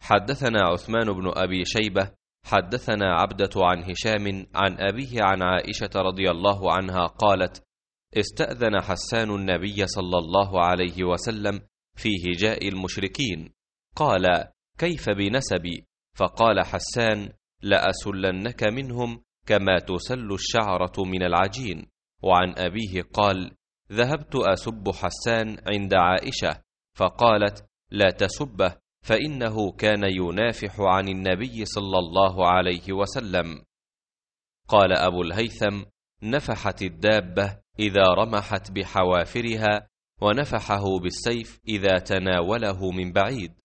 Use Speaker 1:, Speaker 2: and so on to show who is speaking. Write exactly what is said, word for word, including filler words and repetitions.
Speaker 1: حدثنا عثمان بن أبي شيبة حدثنا عبدة عن هشام عن أبيه عن عائشة رضي الله عنها قالت: استأذن حسان النبي صلى الله عليه وسلم في هجاء المشركين، قال: كيف بنسبي؟ فقال حسان: لأسلنك منهم كما تسل الشعرة من العجين. وعن أبيه قال: ذهبت أسب حسان عند عائشة فقالت: لا تسبه فإنه كان ينافح عن النبي صلى الله عليه وسلم. قال أبو الهيثم: نفحت الدابة إذا رمحت بحوافرها، ونفحه بالسيف إذا تناوله من بعيد.